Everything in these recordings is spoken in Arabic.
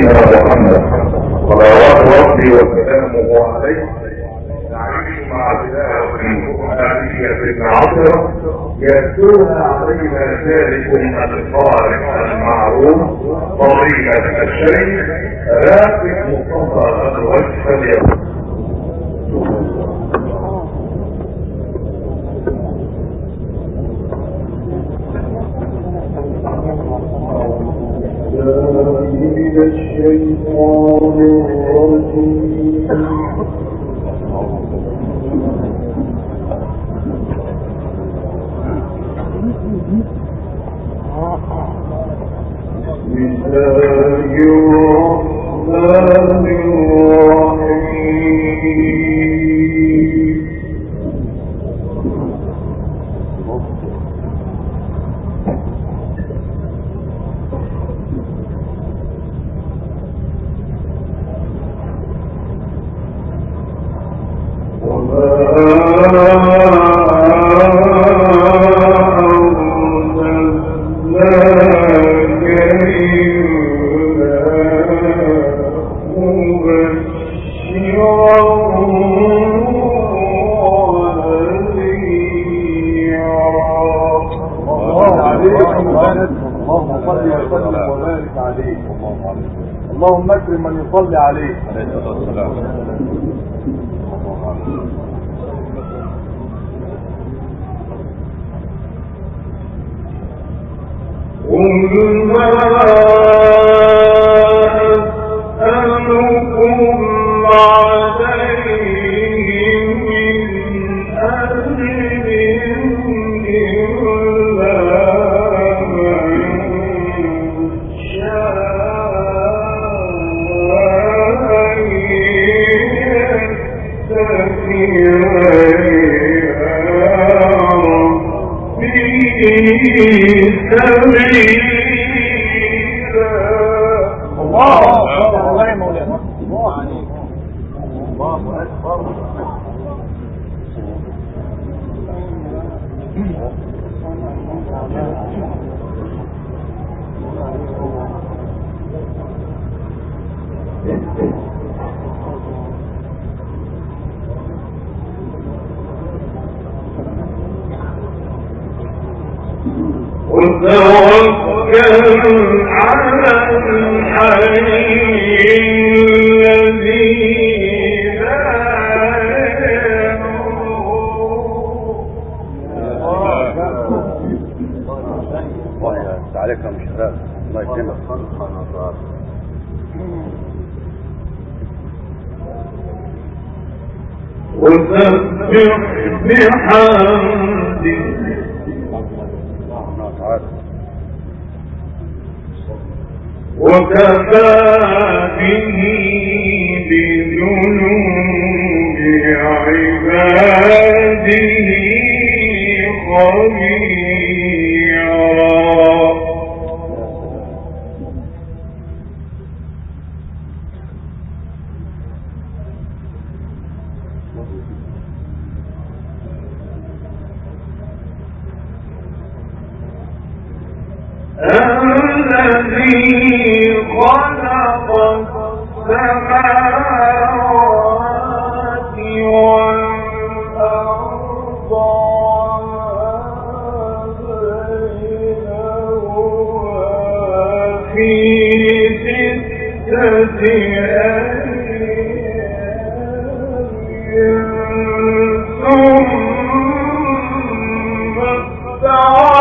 سيدنا محمد صلوات ربي وسلامه عليه. نعيش مع تلاوة قرآنية عطرة يتلوها علينا ذلك القارئ المعروف طريقة الشيخ رافع مصطفى الوجه اليوم. من الشيطان الرجيم بسم الله الرحمن الرحيم. اللهم اكرم من يصلي عليه عليه الصلاه والسلام. قل ما أسألكم عليه من أجر إلا وتوكل على الحي الذي لا يموت. عليك يا مشرف الله يكرمك. وسبح بحمده وكفى به بذنوب عباده خبيرا. الذي خلق السماوات والأرض بينهما في 6 أيام ثم استوى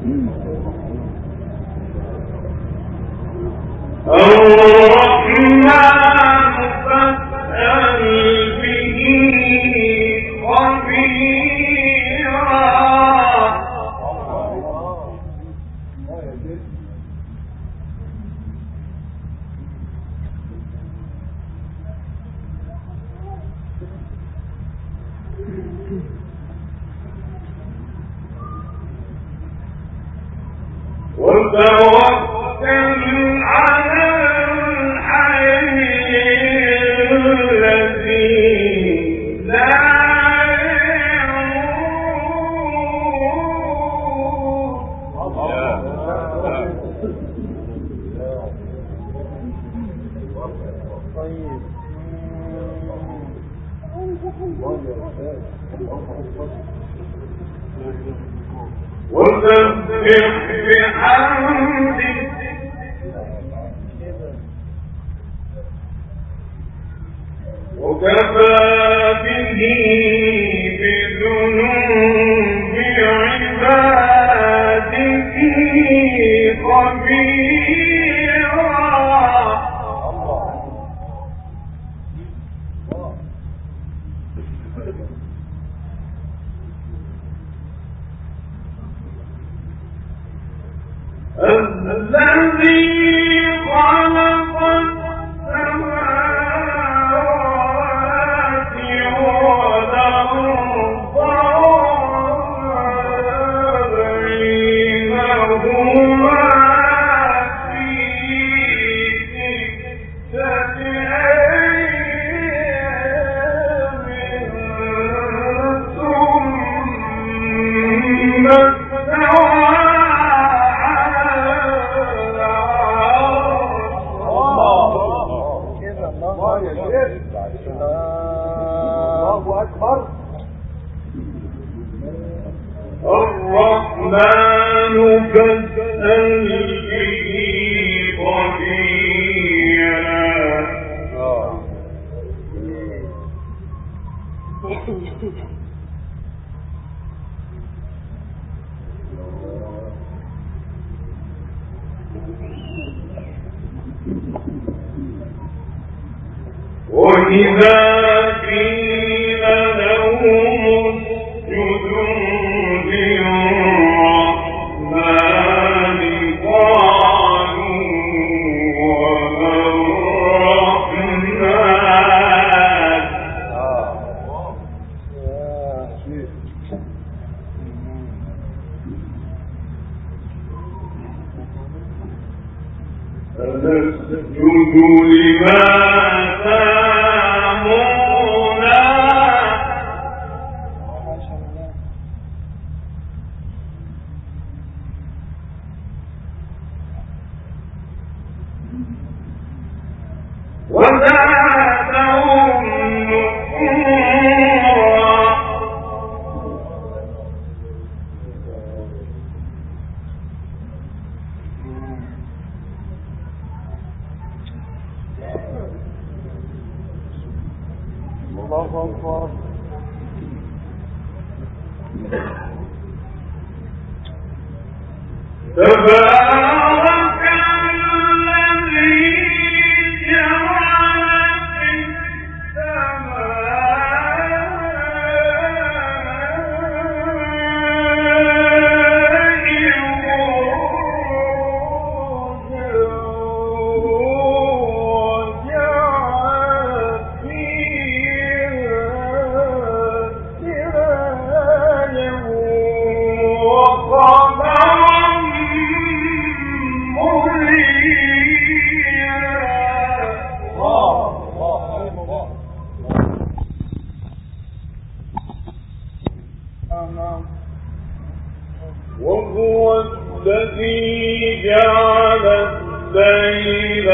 وسبح بحمده وكفى به بذنوب عباده خبيرا. الذي خلق السماوات والأرض وبينهما في ستة أيام ثم استوى الرحمن فاسأل به خبيرا. وإذا قيل لهم اسجدوا للرحمن قالوا وما الرحمن أنسجد لما تأمرنا. وزادهم نفورا. الله أكبر. تبارك الذي جعل في وهو الذي جعل الليل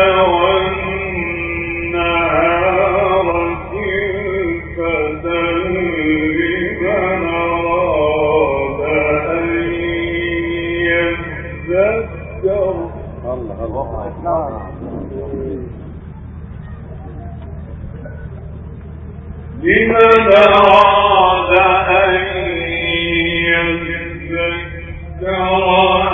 والنهار خلفة لمن أراد أن يذكر. لمن أراد أن يذكر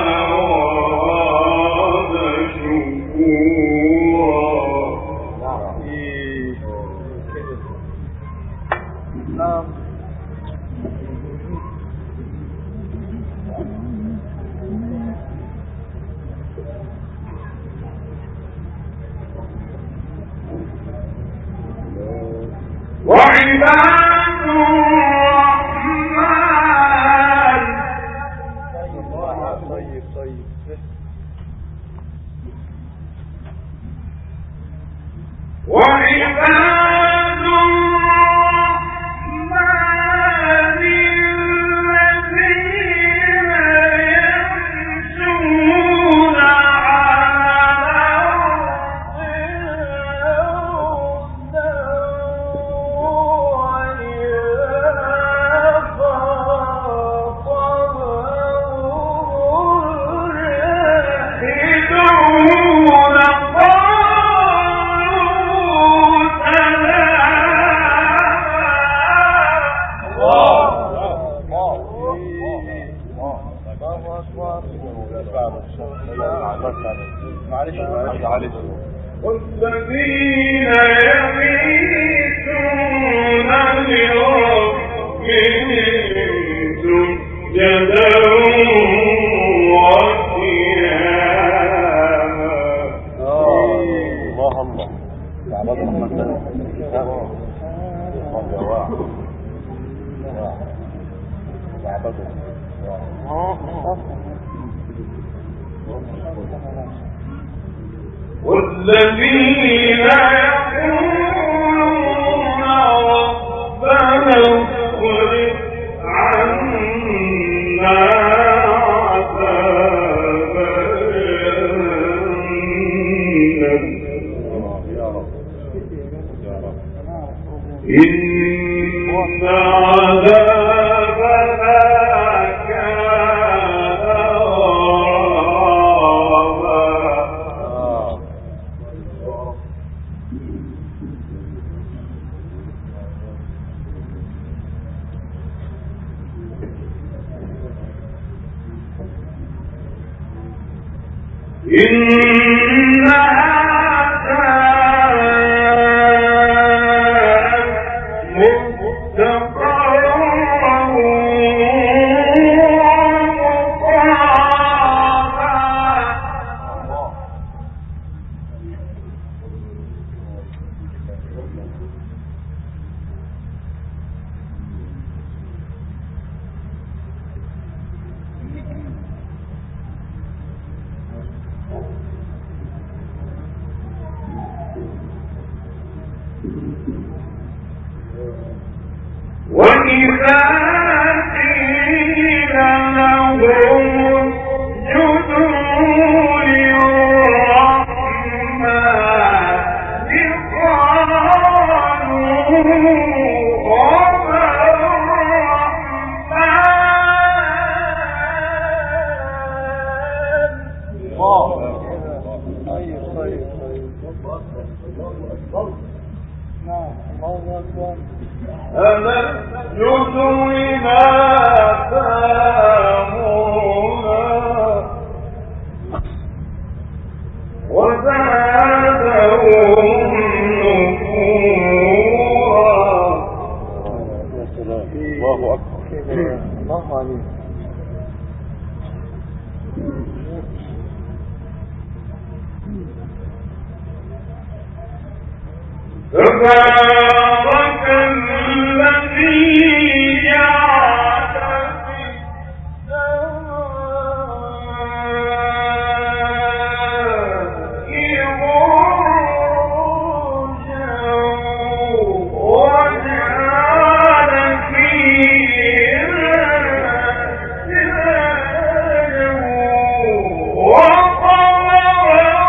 والذين يبيتون لربهم سجدا وقياما. والذين يقولون ربنا اصرف عنا عذاب جهنم إن عذابها كان غراما. إنها وإذا قيل لهم اسجدوا للرحمن قالوا وما أنسجد لما تأمرنا وزادهم نفورا. الله أكبر. الله عليك. تبارك الذي جعل في السماء بروجا وجعل فيها سراجا وقمرا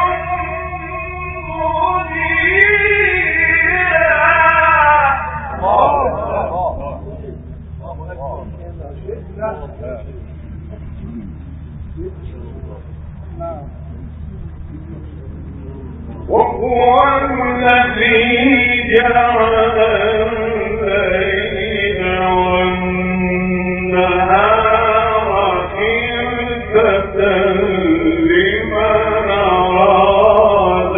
وهو الذي جعل الليل والنهار خلفة لمن أراد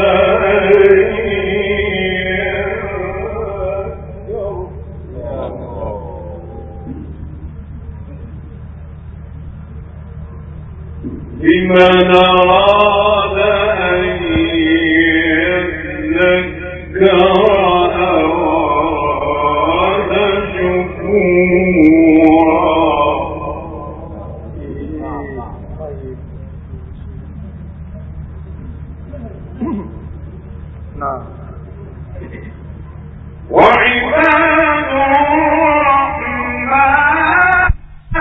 أن يذكر أو أراد وعباد الرحمن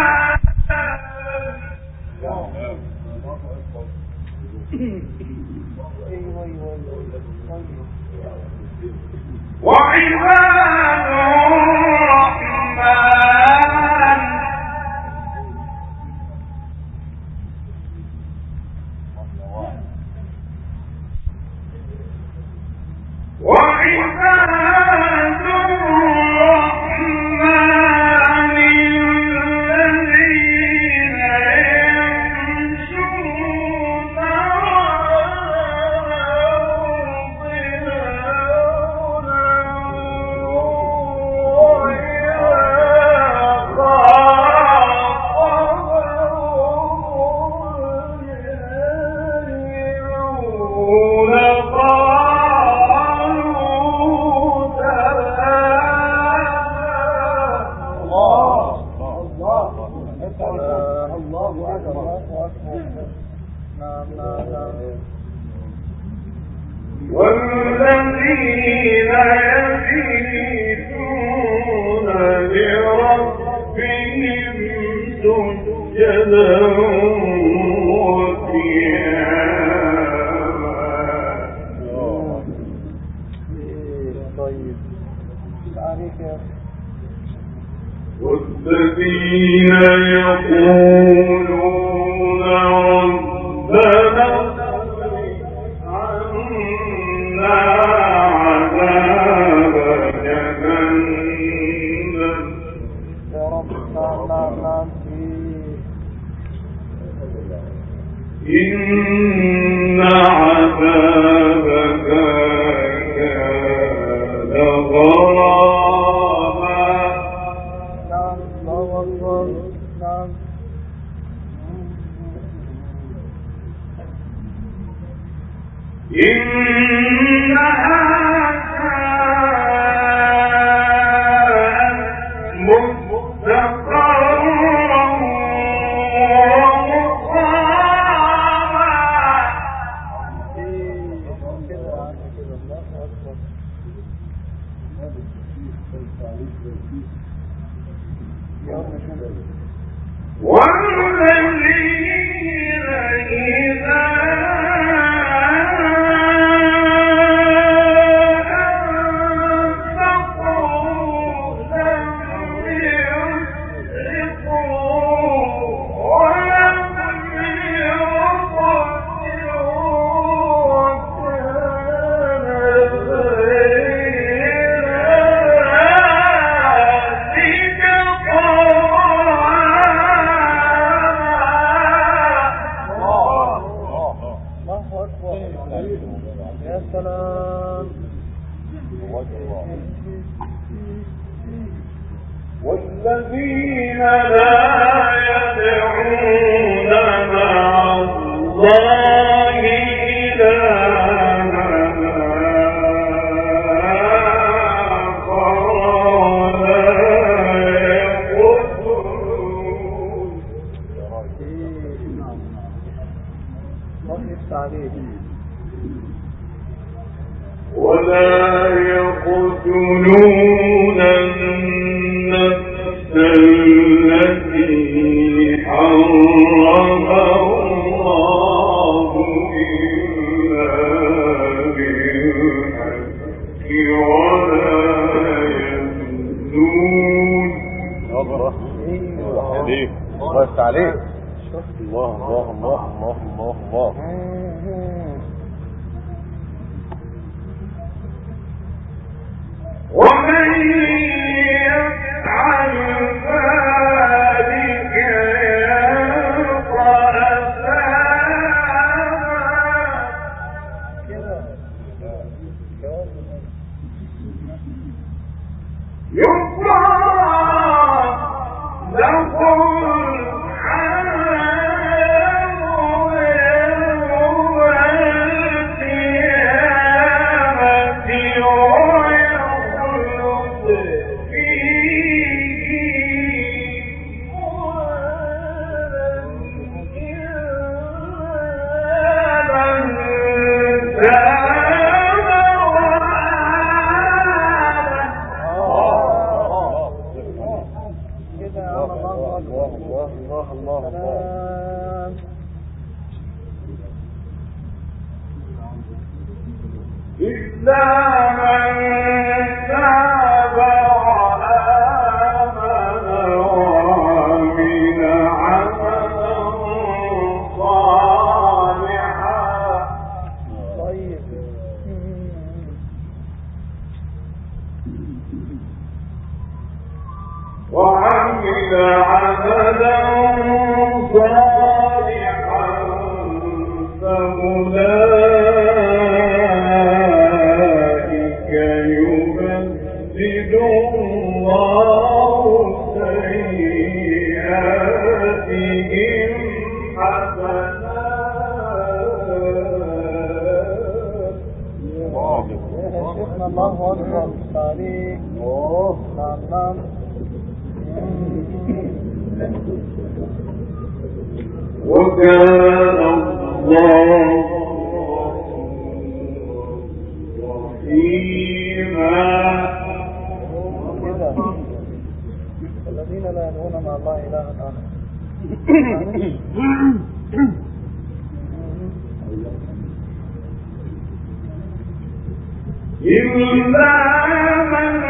والذين يبيتون لربهم سجدا وقياما. والذين يقولون ربنا إن عذابك كان غراما. إنها كانت مستقرا والذين إذا والذين لا يدعون مع الله إلها آخر ولا يقتلون النفس التي حرم الله إلا بالحق ولا يزنون. الله عليك. الله الله الله الله الله الله. ومن يفعل ذلك يلقى أثاما يضاعف له العذاب يوم الذين لا يدعون مع الله إلها آخر إلا من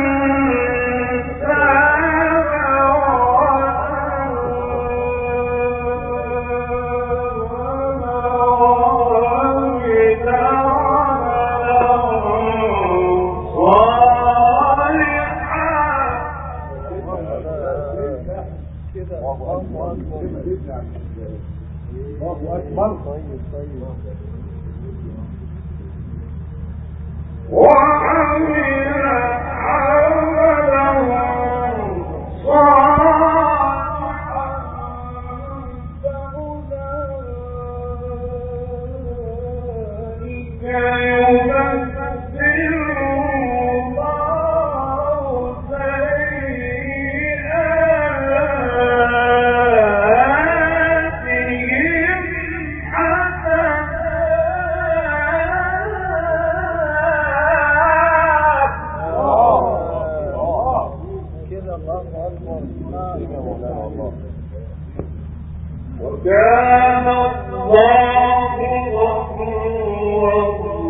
وكان الله غفورا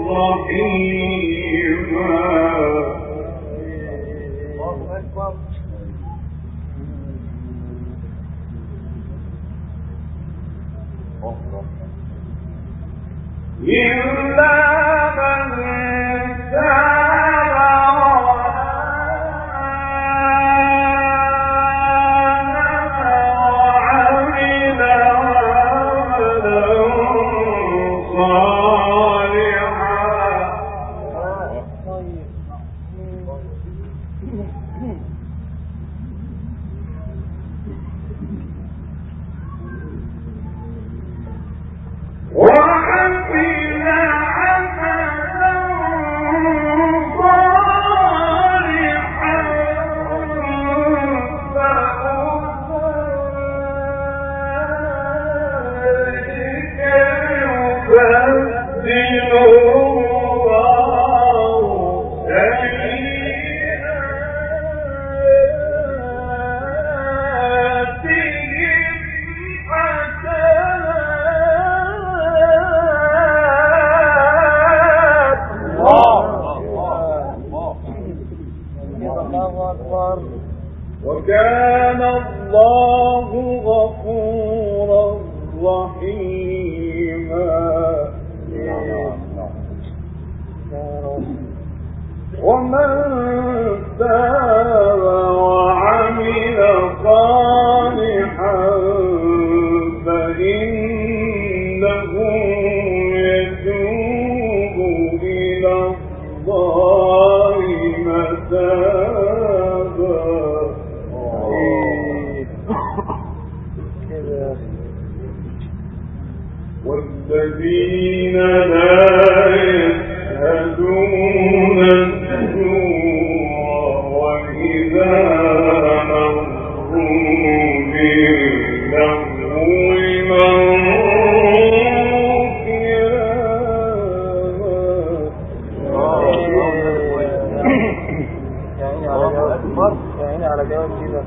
رحيما. إلا من وكان الله غفورا رحيما. ومن تاب وعمل صالحا فإنه يتوب إلى الله متابا. والذين لا يشهدون الزور وإذا مروا باللغو مروا كراما. على جواب كده.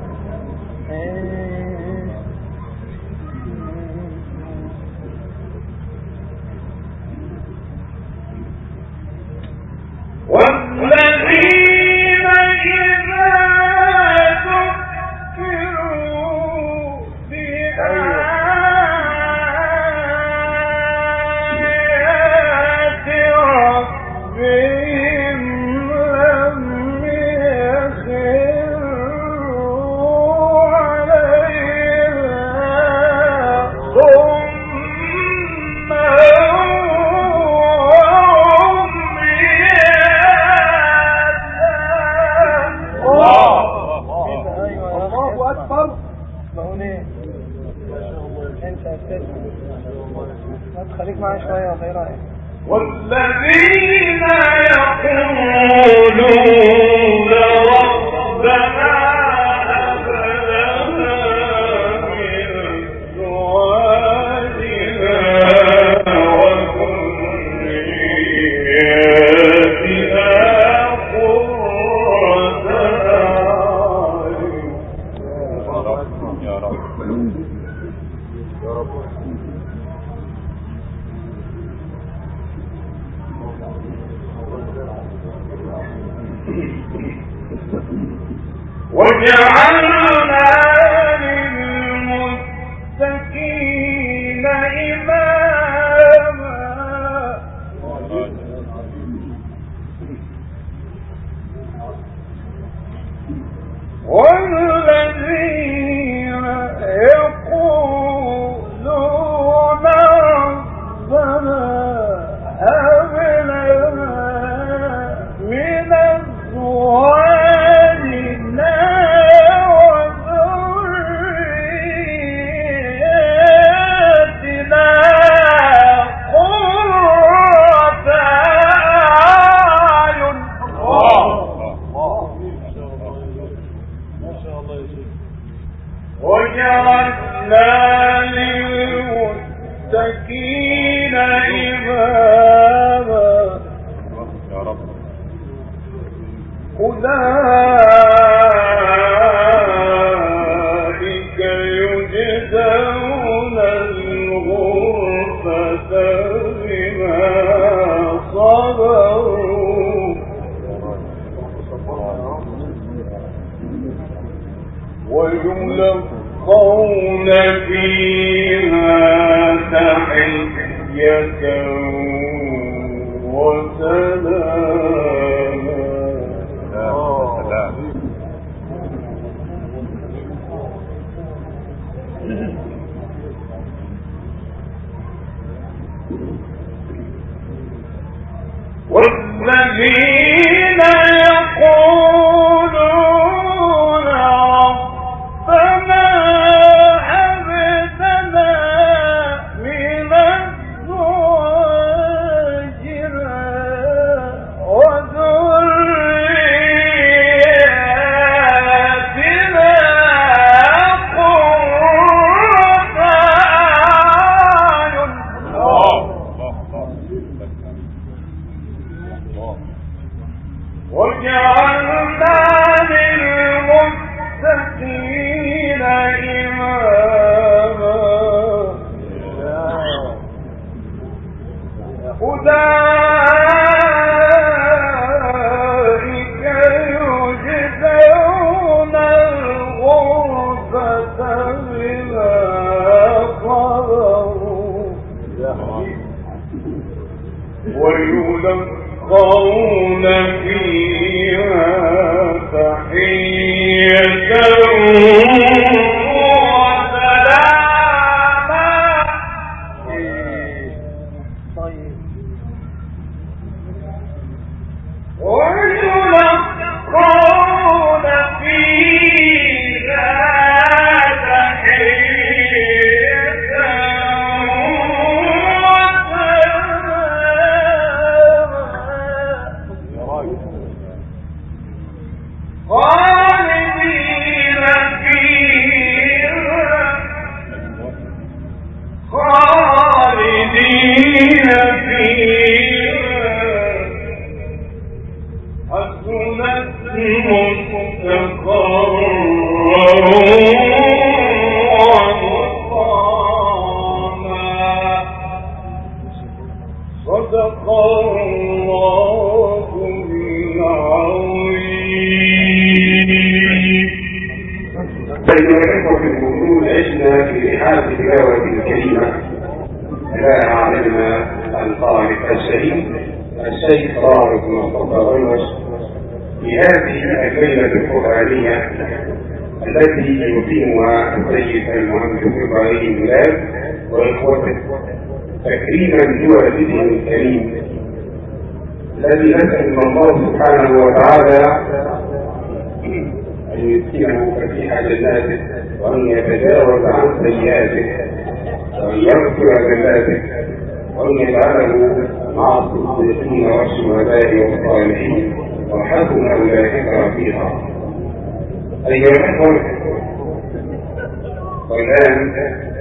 خليك معايا شوية ولا ايه رأيك؟ والذين يقولون ربنا هب لنا من أزواجنا وذرياتنا قرة أعين. يا رب يا رب. وجعلنا للمتقين إماما والذين يقولون ربنا هب لنا من أزواجنا وذرياتنا قرة أعين. وجعلنا للمتقين إماما أولئك يجزون الغرفة بما صبروا ويلقون فيها تحية وسلاما. والذين يقولون ربنا هب لنا من أزواجنا وذرياتنا قرة أعين. وجعلنا للمتقين إماما أولئك يجزون الغرفة بما صبروا ويلقون فيها تحية وسلاما. طيب ويلقون فيها تحية خالدين فيها حسنت مستقرا ومقاما. صدق الله العظيم. أيها الإخوة المؤمنون، عشنا في رحاب التلاوة الكريمة إلى عالمنا القارئ السليم السيد طارق مصطفى غيوس في هذه الليلة القرآنية التي يقيمها السيد المهندس إبراهيم بلال وإخوته تكريما لوالده الكريم الذي نسأل الله سبحانه وتعالى أن يسكنه فسيح جناته وأن يتجاوز عن سيئاته وأن يغفر ذنباته وأن يجعله مع الصديقين والشهداء والصالحين وحسن أولئك رفيقا. أيها الأخوة، والآن